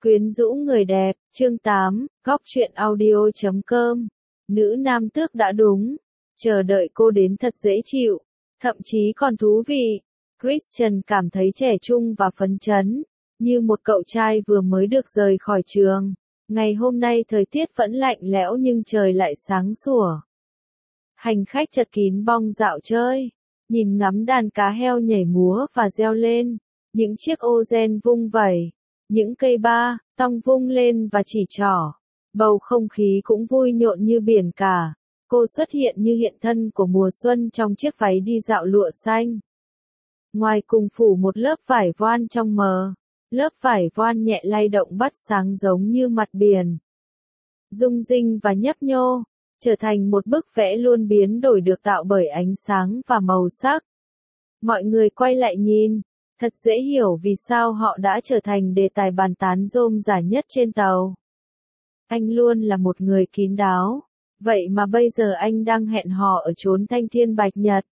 Quyến rũ người đẹp, chương 8, góc truyện audio.com. Nữ nam tước đã đúng. Chờ đợi cô đến thật dễ chịu, thậm chí còn thú vị. Christian cảm thấy trẻ trung và phấn chấn, như một cậu trai vừa mới được rời khỏi trường. Ngày hôm nay thời tiết vẫn lạnh lẽo nhưng trời lại sáng sủa. Hành khách chật kín bong dạo chơi, nhìn ngắm đàn cá heo nhảy múa và reo lên, những chiếc ô gen vung vẩy. Những cây ba, tong vung lên và chỉ trỏ. Bầu không khí cũng vui nhộn như biển cả. Cô xuất hiện như hiện thân của mùa xuân trong chiếc váy đi dạo lụa xanh. Ngoài cùng phủ một lớp vải voan trong mờ. Lớp vải voan nhẹ lay động bắt sáng giống như mặt biển. Rung rinh và nhấp nhô, trở thành một bức vẽ luôn biến đổi được tạo bởi ánh sáng và màu sắc. Mọi người quay lại nhìn. Thật dễ hiểu vì sao họ đã trở thành đề tài bàn tán rôm rả nhất trên tàu. Anh luôn là một người kín đáo, vậy mà bây giờ anh đang hẹn hò ở chốn thanh thiên bạch nhật.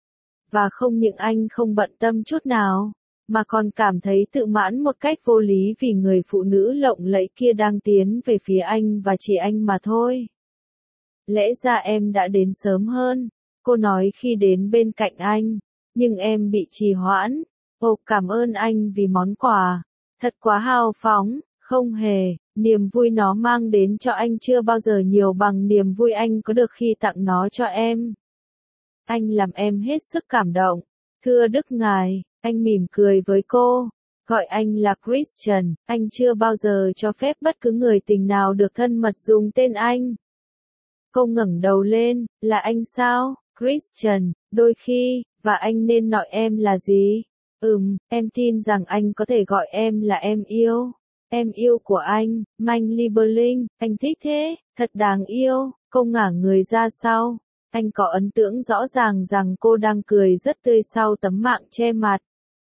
Và không những anh không bận tâm chút nào, mà còn cảm thấy tự mãn một cách vô lý vì người phụ nữ lộng lẫy kia đang tiến về phía anh và chỉ anh mà thôi. Lẽ ra em đã đến sớm hơn, cô nói khi đến bên cạnh anh, nhưng em bị trì hoãn. Ồ, cảm ơn anh vì món quà. Thật quá hào phóng, không hề, niềm vui nó mang đến cho anh chưa bao giờ nhiều bằng niềm vui anh có được khi tặng nó cho em. Anh làm em hết sức cảm động. Thưa Đức Ngài, anh mỉm cười với cô. Gọi anh là Christian, anh chưa bao giờ cho phép bất cứ người tình nào được thân mật dùng tên anh. Cô ngẩng đầu lên, là anh sao, Christian, đôi khi, và anh nên gọi em là gì? Em tin rằng anh có thể gọi em là em yêu. Em yêu của anh, Mein Liebling, anh thích thế, thật đáng yêu. Cô ngả người ra sau. Anh có ấn tượng rõ ràng rằng cô đang cười rất tươi sau tấm mạng che mặt.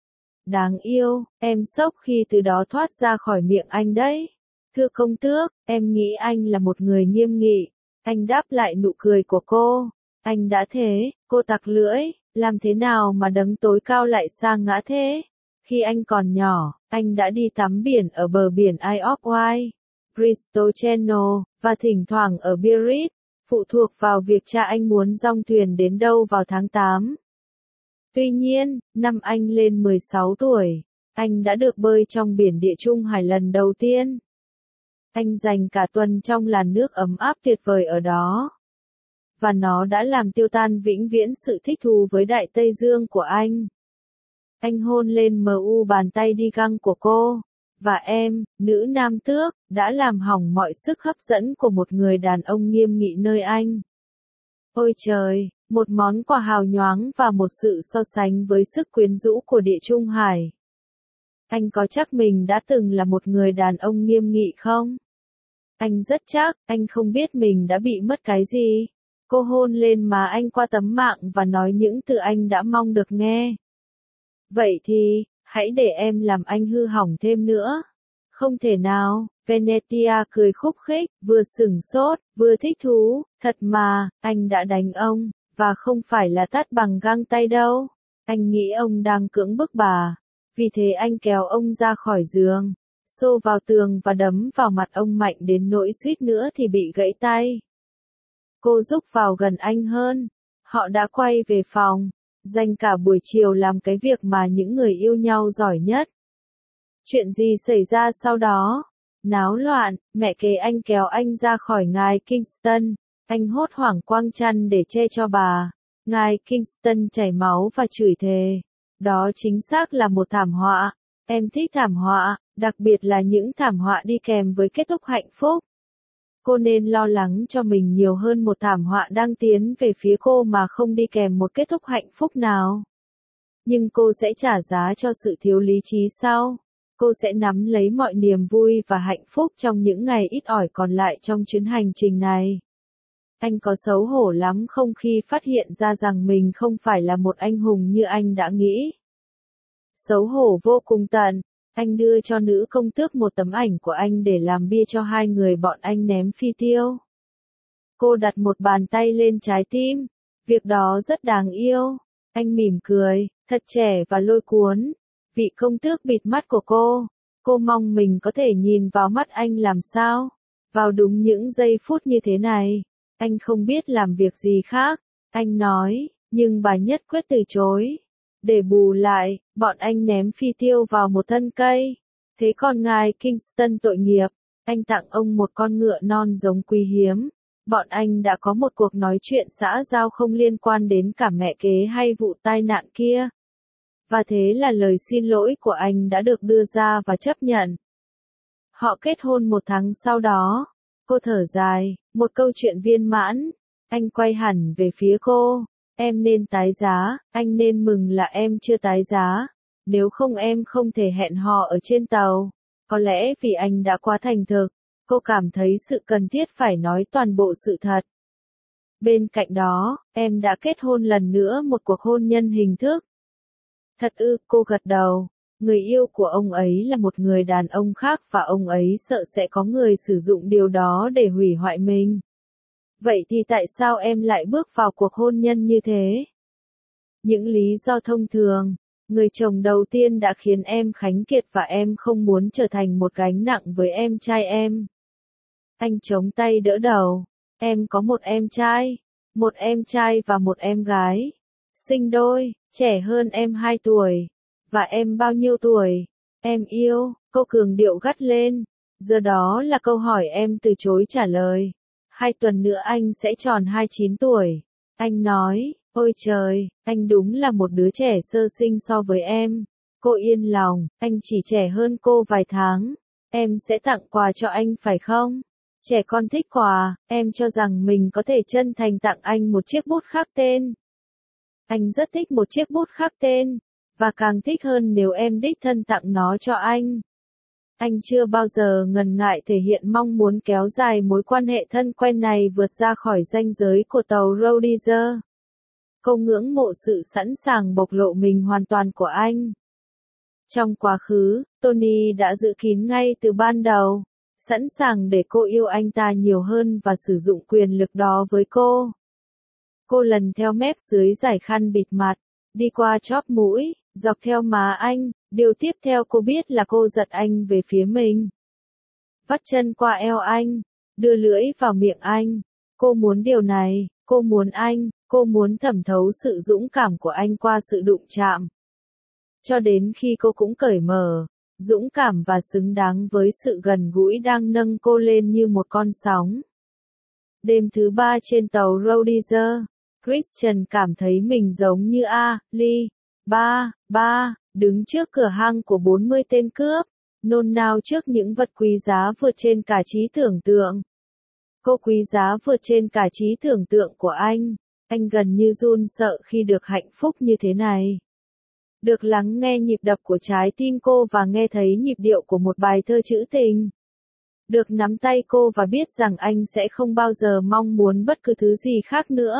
Đáng yêu, em sốc khi từ đó thoát ra khỏi miệng anh đấy. Thưa công tước, em nghĩ anh là một người nghiêm nghị. Anh đáp lại nụ cười của cô. Anh đã thế, cô tặc lưỡi. Làm thế nào mà đấng tối cao lại sa ngã thế? Khi anh còn nhỏ, anh đã đi tắm biển ở bờ biển Isle of Wight, Bristol Channel, và thỉnh thoảng ở Biarritz, phụ thuộc vào việc cha anh muốn dong thuyền đến đâu vào tháng 8. Tuy nhiên, năm anh lên 16 tuổi, anh đã được bơi trong biển Địa Trung Hải lần đầu tiên. Anh dành cả tuần trong làn nước ấm áp tuyệt vời ở đó. Và nó đã làm tiêu tan vĩnh viễn sự thích thú với Đại Tây Dương của anh. Anh hôn lên bàn tay đi găng của cô. Và em, nữ nam tước, đã làm hỏng mọi sức hấp dẫn của một người đàn ông nghiêm nghị nơi anh. Ôi trời, một món quà hào nhoáng và một sự so sánh với sức quyến rũ của Địa Trung Hải. Anh có chắc mình đã từng là một người đàn ông nghiêm nghị không? Anh rất chắc, anh không biết mình đã bị mất cái gì. Cô hôn lên má anh qua tấm mạng và nói những từ anh đã mong được nghe. Vậy thì, hãy để em làm anh hư hỏng thêm nữa. Không thể nào, Venetia cười khúc khích, vừa sửng sốt, vừa thích thú, thật mà, anh đã đánh ông, và không phải là tát bằng găng tay đâu. Anh nghĩ ông đang cưỡng bức bà. Vì thế anh kéo ông ra khỏi giường, xô vào tường và đấm vào mặt ông mạnh đến nỗi suýt nữa thì bị gãy tay. Cô rúc vào gần anh hơn. Họ đã quay về phòng, dành cả buổi chiều làm cái việc mà những người yêu nhau giỏi nhất. Chuyện gì xảy ra sau đó? Náo loạn, mẹ kế anh kéo anh ra khỏi ngài Kingston. Anh hốt hoảng quăng chăn để che cho bà. Ngài Kingston chảy máu và chửi thề. Đó chính xác là một thảm họa. Em thích thảm họa, đặc biệt là những thảm họa đi kèm với kết thúc hạnh phúc. Cô nên lo lắng cho mình nhiều hơn một thảm họa đang tiến về phía cô mà không đi kèm một kết thúc hạnh phúc nào. Nhưng cô sẽ trả giá cho sự thiếu lý trí sau. Cô sẽ nắm lấy mọi niềm vui và hạnh phúc trong những ngày ít ỏi còn lại trong chuyến hành trình này. Anh có xấu hổ lắm không khi phát hiện ra rằng mình không phải là một anh hùng như anh đã nghĩ. Xấu hổ vô cùng tận. Anh đưa cho nữ công tước một tấm ảnh của anh để làm bia cho hai người bọn anh ném phi tiêu. Cô đặt một bàn tay lên trái tim. Việc đó rất đáng yêu. Anh mỉm cười, thật trẻ và lôi cuốn. Vị công tước bịt mắt của cô. Cô mong mình có thể nhìn vào mắt anh làm sao? Vào đúng những giây phút như thế này, anh không biết làm việc gì khác. Anh nói, nhưng bà nhất quyết từ chối. Để bù lại, bọn anh ném phi tiêu vào một thân cây. Thế còn ngài Kingston tội nghiệp, anh tặng ông một con ngựa non giống quý hiếm. Bọn anh đã có một cuộc nói chuyện xã giao không liên quan đến cả mẹ kế hay vụ tai nạn kia. Và thế là lời xin lỗi của anh đã được đưa ra và chấp nhận. Họ kết hôn 1 tháng sau đó. Cô thở dài, một câu chuyện viên mãn. Anh quay hẳn về phía cô. Em nên tái giá, anh nên mừng là em chưa tái giá. Nếu không em không thể hẹn hò ở trên tàu. Có lẽ vì anh đã quá thành thực, cô cảm thấy sự cần thiết phải nói toàn bộ sự thật. Bên cạnh đó, em đã kết hôn lần nữa một cuộc hôn nhân hình thức. Thật ư, cô gật đầu. Người yêu của ông ấy là một người đàn ông khác và ông ấy sợ sẽ có người sử dụng điều đó để hủy hoại mình. Vậy thì tại sao em lại bước vào cuộc hôn nhân như thế? Những lý do thông thường. Người chồng đầu tiên đã khiến em khánh kiệt và em không muốn trở thành một gánh nặng với em trai em. Anh chống tay đỡ đầu. Em có một em trai và một em gái. Sinh đôi, trẻ hơn em 2 tuổi. Và em bao nhiêu tuổi? Em yêu, cô cường điệu gắt lên. Giờ đó là câu hỏi em từ chối trả lời. 2 tuần nữa anh sẽ tròn 29 tuổi. Anh nói, ôi trời, anh đúng là một đứa trẻ sơ sinh so với em. Cô yên lòng, anh chỉ trẻ hơn cô vài tháng. Em sẽ tặng quà cho anh phải không? Trẻ con thích quà, em cho rằng mình có thể chân thành tặng anh một chiếc bút khắc tên. Anh rất thích một chiếc bút khắc tên, và càng thích hơn nếu em đích thân tặng nó cho anh. Anh chưa bao giờ ngần ngại thể hiện mong muốn kéo dài mối quan hệ thân quen này vượt ra khỏi ranh giới của tàu Rhodesia. Cô ngưỡng mộ sự sẵn sàng bộc lộ mình hoàn toàn của anh. Trong quá khứ, Tony đã dự kín ngay từ ban đầu, sẵn sàng để cô yêu anh ta nhiều hơn và sử dụng quyền lực đó với cô. Cô lần theo mép dưới dải khăn bịt mặt, đi qua chóp mũi, dọc theo má anh, điều tiếp theo cô biết là cô giật anh về phía mình. Vắt chân qua eo anh, đưa lưỡi vào miệng anh. Cô muốn điều này, cô muốn anh, cô muốn thẩm thấu sự dũng cảm của anh qua sự đụng chạm. Cho đến khi cô cũng cởi mở, dũng cảm và xứng đáng với sự gần gũi đang nâng cô lên như một con sóng. Đêm thứ 3 trên tàu Rhodesia, Christian cảm thấy mình giống như Ali, đứng trước cửa hang của 40 tên cướp, nôn nao trước những vật quý giá vượt trên cả trí tưởng tượng. Cô quý giá vượt trên cả trí tưởng tượng của anh gần như run sợ khi được hạnh phúc như thế này. Được lắng nghe nhịp đập của trái tim cô và nghe thấy nhịp điệu của một bài thơ trữ tình. Được nắm tay cô và biết rằng anh sẽ không bao giờ mong muốn bất cứ thứ gì khác nữa.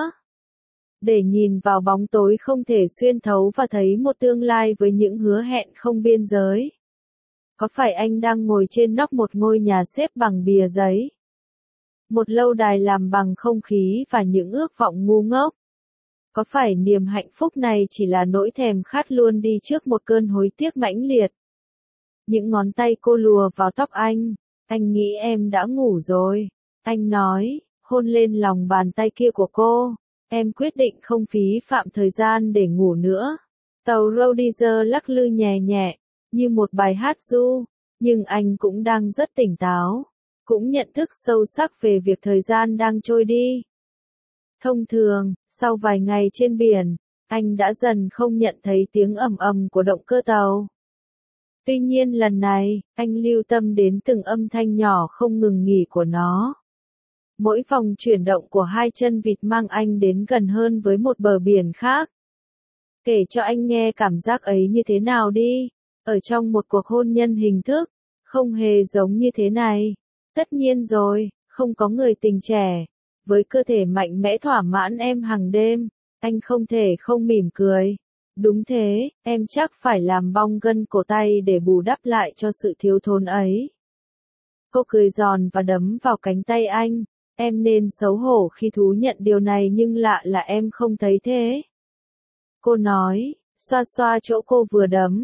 Để nhìn vào bóng tối không thể xuyên thấu và thấy một tương lai với những hứa hẹn không biên giới. Có phải anh đang ngồi trên nóc một ngôi nhà xếp bằng bìa giấy? Một lâu đài làm bằng không khí và những ước vọng ngu ngốc? Có phải niềm hạnh phúc này chỉ là nỗi thèm khát luôn đi trước một cơn hối tiếc mãnh liệt? Những ngón tay cô lùa vào tóc anh nghĩ em đã ngủ rồi. Anh nói, hôn lên lòng bàn tay kia của cô. Em quyết định không phí phạm thời gian để ngủ nữa. Tàu Rhodesia lắc lư nhẹ nhẹ, như một bài hát ru, nhưng anh cũng đang rất tỉnh táo, cũng nhận thức sâu sắc về việc thời gian đang trôi đi. Thông thường, sau vài ngày trên biển, anh đã dần không nhận thấy tiếng ầm ầm của động cơ tàu. Tuy nhiên lần này, anh lưu tâm đến từng âm thanh nhỏ không ngừng nghỉ của nó. Mỗi vòng chuyển động của 2 chân vịt mang anh đến gần hơn với một bờ biển khác. Kể cho anh nghe cảm giác ấy như thế nào đi, ở trong một cuộc hôn nhân hình thức, không hề giống như thế này. Tất nhiên rồi, không có người tình trẻ, với cơ thể mạnh mẽ thỏa mãn em hàng đêm, anh không thể không mỉm cười. Đúng thế, em chắc phải làm bong gân cổ tay để bù đắp lại cho sự thiếu thốn ấy. Cô cười giòn và đấm vào cánh tay anh. Em nên xấu hổ khi thú nhận điều này nhưng lạ là em không thấy thế. Cô nói, xoa xoa chỗ cô vừa đấm.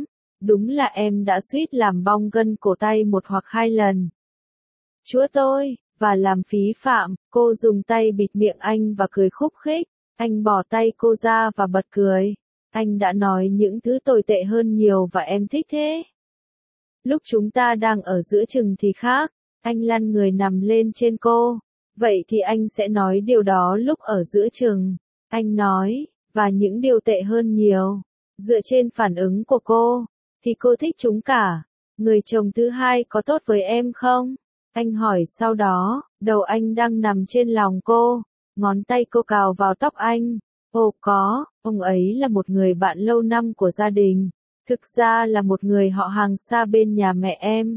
Đúng là em đã suýt làm bong gân cổ tay một hoặc hai lần. Chúa tôi, và làm phí phạm, cô dùng tay bịt miệng anh và cười khúc khích. Anh bỏ tay cô ra và bật cười. Anh đã nói những thứ tồi tệ hơn nhiều và em thích thế. Lúc chúng ta đang ở giữa chừng thì khác. Anh lăn người nằm lên trên cô. Vậy thì anh sẽ nói điều đó lúc ở giữa chừng. Anh nói, và những điều tệ hơn nhiều. Dựa trên phản ứng của cô, thì cô thích chúng cả. Người chồng thứ hai có tốt với em không? Anh hỏi sau đó, đầu anh đang nằm trên lòng cô. Ngón tay cô cào vào tóc anh. Ồ có, ông ấy là một người bạn lâu năm của gia đình. Thực ra là một người họ hàng xa bên nhà mẹ em.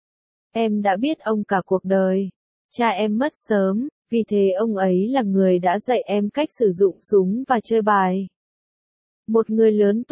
Em đã biết ông cả cuộc đời. Cha em mất sớm, vì thế ông ấy là người đã dạy em cách sử dụng súng và chơi bài. Một người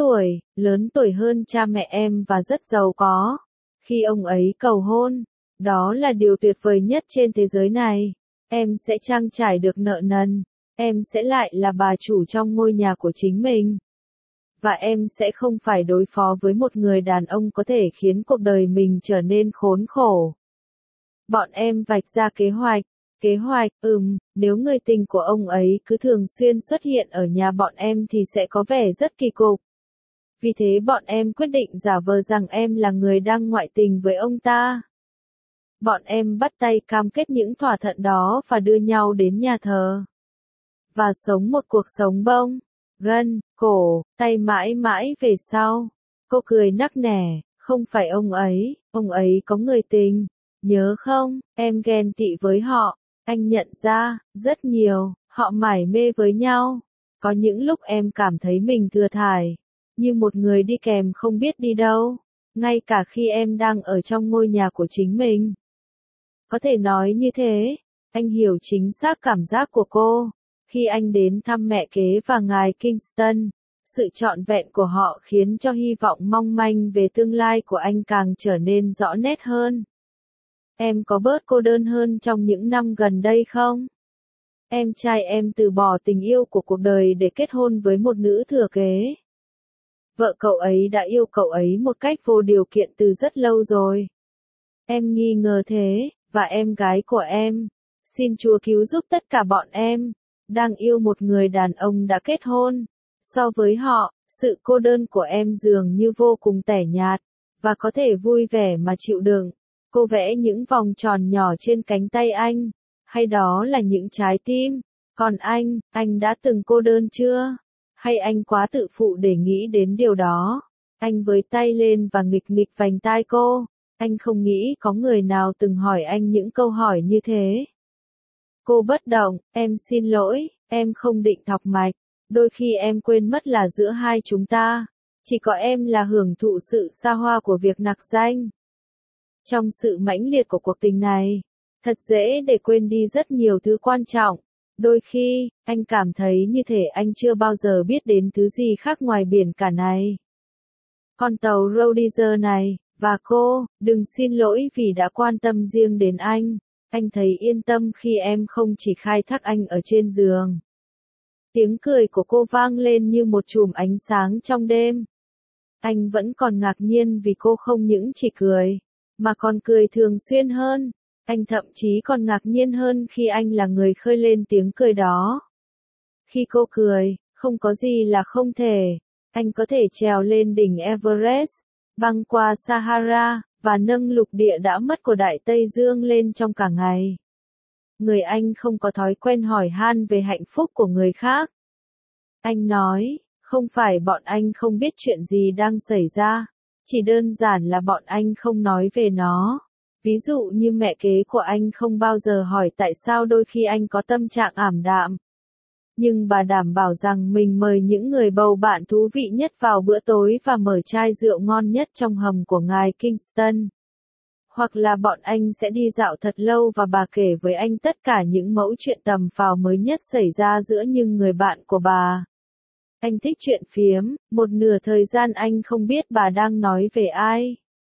lớn tuổi hơn cha mẹ em và rất giàu có. Khi ông ấy cầu hôn, đó là điều tuyệt vời nhất trên thế giới này. Em sẽ trang trải được nợ nần. Em sẽ lại là bà chủ trong ngôi nhà của chính mình. Và em sẽ không phải đối phó với một người đàn ông có thể khiến cuộc đời mình trở nên khốn khổ. Bọn em vạch ra kế hoạch, nếu người tình của ông ấy cứ thường xuyên xuất hiện ở nhà bọn em thì sẽ có vẻ rất kỳ cục. Vì thế bọn em quyết định giả vờ rằng em là người đang ngoại tình với ông ta. Bọn em bắt tay cam kết những thỏa thuận đó và đưa nhau đến nhà thờ. Và sống một cuộc sống bông, gân, cổ, tay mãi mãi về sau. Cô cười nắc nẻ, không phải ông ấy có người tình. Nhớ không, em ghen tị với họ. Anh nhận ra, rất nhiều, họ mải mê với nhau. Có những lúc em cảm thấy mình thừa thải, như một người đi kèm không biết đi đâu, ngay cả khi em đang ở trong ngôi nhà của chính mình. Có thể nói như thế, anh hiểu chính xác cảm giác của cô. Khi anh đến thăm mẹ kế và ngài Kingston, sự trọn vẹn của họ khiến cho hy vọng mong manh về tương lai của anh càng trở nên rõ nét hơn. Em có bớt cô đơn hơn trong những năm gần đây không? Em trai em từ bỏ tình yêu của cuộc đời để kết hôn với một nữ thừa kế. Vợ cậu ấy đã yêu cậu ấy một cách vô điều kiện từ rất lâu rồi. Em nghi ngờ thế, và em gái của em, xin Chúa cứu giúp tất cả bọn em, đang yêu một người đàn ông đã kết hôn. So với họ, sự cô đơn của em dường như vô cùng tẻ nhạt, và có thể vui vẻ mà chịu đựng. Cô vẽ những vòng tròn nhỏ trên cánh tay anh, hay đó là những trái tim. Còn anh đã từng cô đơn chưa? Hay anh quá tự phụ để nghĩ đến điều đó? Anh với tay lên và nghịch nghịch vành tai cô. Anh không nghĩ có người nào từng hỏi anh những câu hỏi như thế. Cô bất động, em xin lỗi, em không định thọc mạch. Đôi khi em quên mất là giữa hai chúng ta, chỉ có em là hưởng thụ sự xa hoa của việc nặc danh. Trong sự mãnh liệt của cuộc tình này, thật dễ để quên đi rất nhiều thứ quan trọng. Đôi khi, anh cảm thấy như thể anh chưa bao giờ biết đến thứ gì khác ngoài biển cả này. Con tàu Rhodesia này, và cô, đừng xin lỗi vì đã quan tâm riêng đến anh. Anh thấy yên tâm khi em không chỉ khai thác anh ở trên giường. Tiếng cười của cô vang lên như một chùm ánh sáng trong đêm. Anh vẫn còn ngạc nhiên vì cô không những chỉ cười, mà còn cười thường xuyên hơn. Anh thậm chí còn ngạc nhiên hơn khi anh là người khơi lên tiếng cười đó. Khi cô cười, không có gì là không thể. Anh có thể trèo lên đỉnh Everest, băng qua Sahara, và nâng lục địa đã mất của Đại Tây Dương lên trong cả ngày. Người anh không có thói quen hỏi han về hạnh phúc của người khác. Anh nói, không phải bọn anh không biết chuyện gì đang xảy ra, chỉ đơn giản là bọn anh không nói về nó. Ví dụ như mẹ kế của anh không bao giờ hỏi tại sao đôi khi anh có tâm trạng ảm đạm. Nhưng bà đảm bảo rằng mình mời những người bầu bạn thú vị nhất vào bữa tối và mở chai rượu ngon nhất trong hầm của ngài Kingston. Hoặc là bọn anh sẽ đi dạo thật lâu và bà kể với anh tất cả những mẫu chuyện tầm phào mới nhất xảy ra giữa những người bạn của bà. Anh thích chuyện phiếm, một nửa thời gian anh không biết bà đang nói về ai.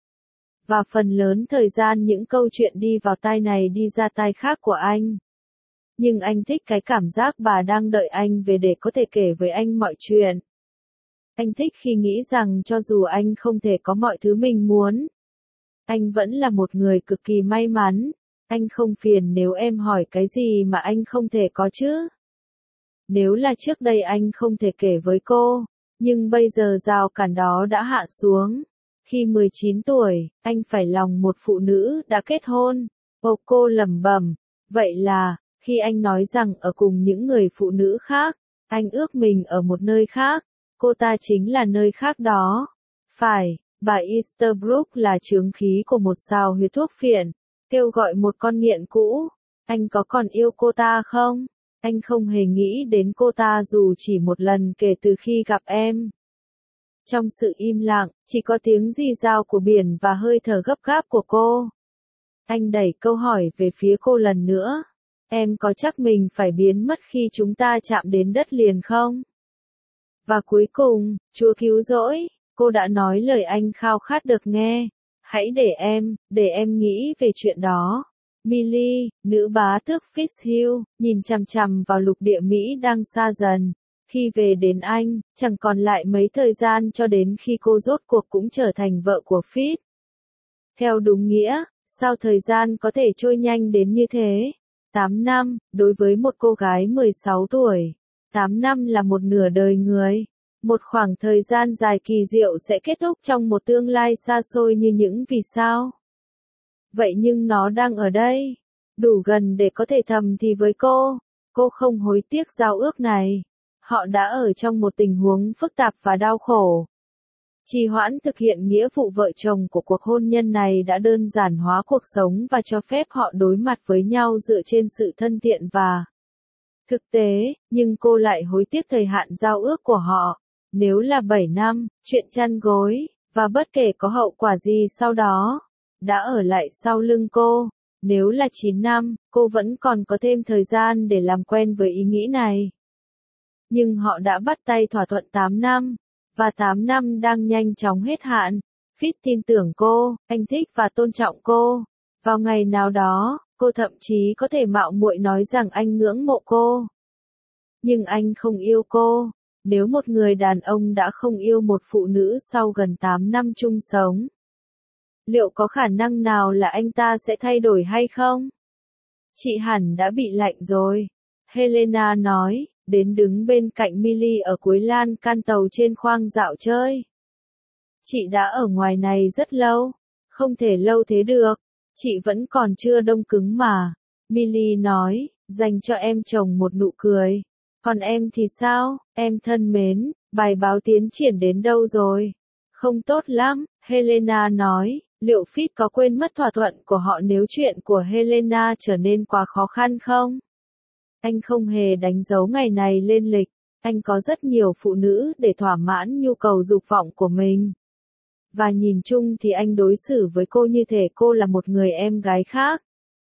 Và phần lớn thời gian những câu chuyện đi vào tai này đi ra tai khác của anh. Nhưng anh thích cái cảm giác bà đang đợi anh về để có thể kể với anh mọi chuyện. Anh thích khi nghĩ rằng cho dù anh không thể có mọi thứ mình muốn, anh vẫn là một người cực kỳ may mắn. Anh không phiền nếu em hỏi cái gì mà anh không thể có chứ. Nếu là trước đây anh không thể kể với cô, nhưng bây giờ rào cản đó đã hạ xuống. Khi 19 tuổi, anh phải lòng một phụ nữ đã kết hôn. Cô lẩm bẩm, vậy là, khi anh nói rằng ở cùng những người phụ nữ khác, anh ước mình ở một nơi khác, cô ta chính là nơi khác đó. Phải, bà Easterbrook là chướng khí của một sào huyết thuốc phiện, kêu gọi một con nghiện cũ. Anh có còn yêu cô ta không? Anh không hề nghĩ đến cô ta dù chỉ một lần kể từ khi gặp em. Trong sự im lặng, chỉ có tiếng rì rào của biển và hơi thở gấp gáp của cô. Anh đẩy câu hỏi về phía cô lần nữa. Em có chắc mình phải biến mất khi chúng ta chạm đến đất liền không? Và cuối cùng, Chúa cứu rỗi, cô đã nói lời anh khao khát được nghe. Hãy để em nghĩ về chuyện đó. Millie, nữ bá tước Fitzhugh, nhìn chằm chằm vào lục địa Mỹ đang xa dần. Khi về đến Anh, chẳng còn lại mấy thời gian cho đến khi cô rốt cuộc cũng trở thành vợ của Fitz. Theo đúng nghĩa, sao thời gian có thể trôi nhanh đến như thế? 8 năm, đối với một cô gái 16 tuổi. 8 năm là một nửa đời người. Một khoảng thời gian dài kỳ diệu sẽ kết thúc trong một tương lai xa xôi như những vì sao. Vậy nhưng nó đang ở đây, đủ gần để có thể thầm thì với cô. Cô không hối tiếc giao ước này. Họ đã ở trong một tình huống phức tạp và đau khổ. Trì hoãn thực hiện nghĩa vụ vợ chồng của cuộc hôn nhân này đã đơn giản hóa cuộc sống và cho phép họ đối mặt với nhau dựa trên sự thân thiện và thực tế, nhưng cô lại hối tiếc thời hạn giao ước của họ. Nếu là 7 năm, chuyện chăn gối, và bất kể có hậu quả gì sau đó, đã ở lại sau lưng cô. Nếu là 9 năm, cô vẫn còn có thêm thời gian để làm quen với ý nghĩ này. Nhưng họ đã bắt tay thỏa thuận 8 năm, và 8 năm đang nhanh chóng hết hạn. Fitz tin tưởng cô, anh thích và tôn trọng cô. Vào ngày nào đó, cô thậm chí có thể mạo muội nói rằng anh ngưỡng mộ cô. Nhưng anh không yêu cô. Nếu một người đàn ông đã không yêu một phụ nữ sau gần 8 năm chung sống, liệu có khả năng nào là anh ta sẽ thay đổi hay không? Chị hẳn đã bị lạnh rồi. Helena nói, đến đứng bên cạnh Millie ở cuối lan can tàu trên khoang dạo chơi. Chị đã ở ngoài này rất lâu. Không thể lâu thế được. Chị vẫn còn chưa đông cứng mà. Millie nói, dành cho em chồng một nụ cười. Còn em thì sao, em thân mến, bài báo tiến triển đến đâu rồi? Không tốt lắm, Helena nói, liệu Fitz có quên mất thỏa thuận của họ nếu chuyện của Helena trở nên quá khó khăn không? Anh không hề đánh dấu ngày này lên lịch, anh có rất nhiều phụ nữ để thỏa mãn nhu cầu dục vọng của mình. Và nhìn chung thì anh đối xử với cô như thể cô là một người em gái khác.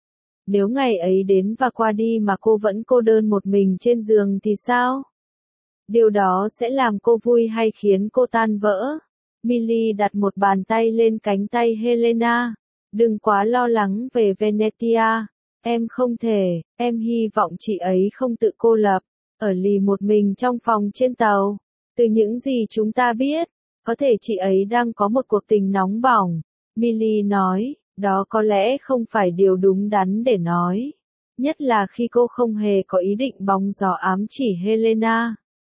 Nếu ngày ấy đến và qua đi mà cô vẫn cô đơn một mình trên giường thì sao? Điều đó sẽ làm cô vui hay khiến cô tan vỡ? Millie đặt một bàn tay lên cánh tay Helena. Đừng quá lo lắng về Venetia. Em không thể, em hy vọng chị ấy không tự cô lập, ở lì một mình trong phòng trên tàu. Từ những gì chúng ta biết, có thể chị ấy đang có một cuộc tình nóng bỏng. Millie nói, đó có lẽ không phải điều đúng đắn để nói. Nhất là khi cô không hề có ý định bóng gió ám chỉ Helena.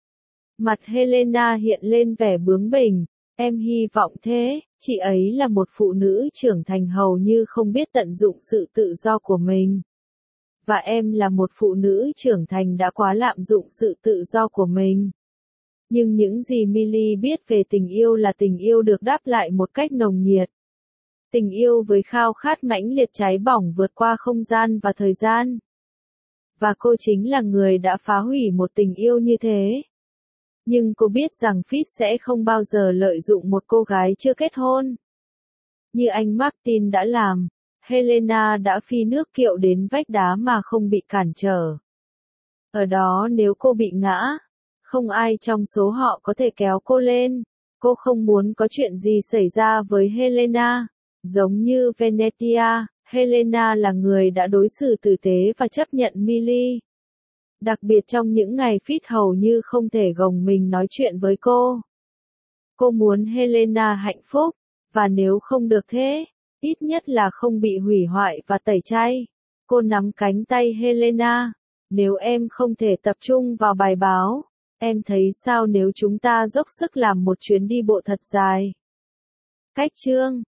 Mặt Helena hiện lên vẻ bướng bỉnh. Em hy vọng thế, chị ấy là một phụ nữ trưởng thành hầu như không biết tận dụng sự tự do của mình. Và em là một phụ nữ trưởng thành đã quá lạm dụng sự tự do của mình. Nhưng những gì Millie biết về tình yêu là tình yêu được đáp lại một cách nồng nhiệt. Tình yêu với khao khát mãnh liệt cháy bỏng vượt qua không gian và thời gian. Và cô chính là người đã phá hủy một tình yêu như thế. Nhưng cô biết rằng Fitz sẽ không bao giờ lợi dụng một cô gái chưa kết hôn. Như anh Martin đã làm, Helena đã phi nước kiệu đến vách đá mà không bị cản trở. Ở đó nếu cô bị ngã, không ai trong số họ có thể kéo cô lên. Cô không muốn có chuyện gì xảy ra với Helena. Giống như Venetia, Helena là người đã đối xử tử tế và chấp nhận Millie. Đặc biệt trong những ngày Fitz hầu như không thể gồng mình nói chuyện với cô. Cô muốn Helena hạnh phúc, và nếu không được thế, ít nhất là không bị hủy hoại và tẩy chay. Cô nắm cánh tay Helena. Nếu em không thể tập trung vào bài báo, em thấy sao nếu chúng ta dốc sức làm một chuyến đi bộ thật dài? Cách chương